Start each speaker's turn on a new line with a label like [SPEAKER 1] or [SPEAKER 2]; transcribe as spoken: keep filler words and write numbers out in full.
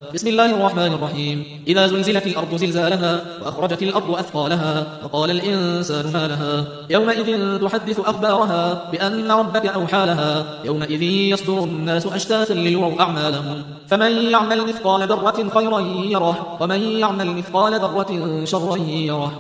[SPEAKER 1] بسم الله الرحمن الرحيم. إذا زلزلت الأرض زلزالها وأخرجت الأرض أثقالها وقال الإنسان ما لها يومئذ تحدث أخبارها بأن ربك أوحى لها يومئذ يصدر الناس أشتاتا ليروا أعمالهم فمن يعمل مثقال ذرة خيرا يره ومن يعمل مثقال ذرة شرا يره.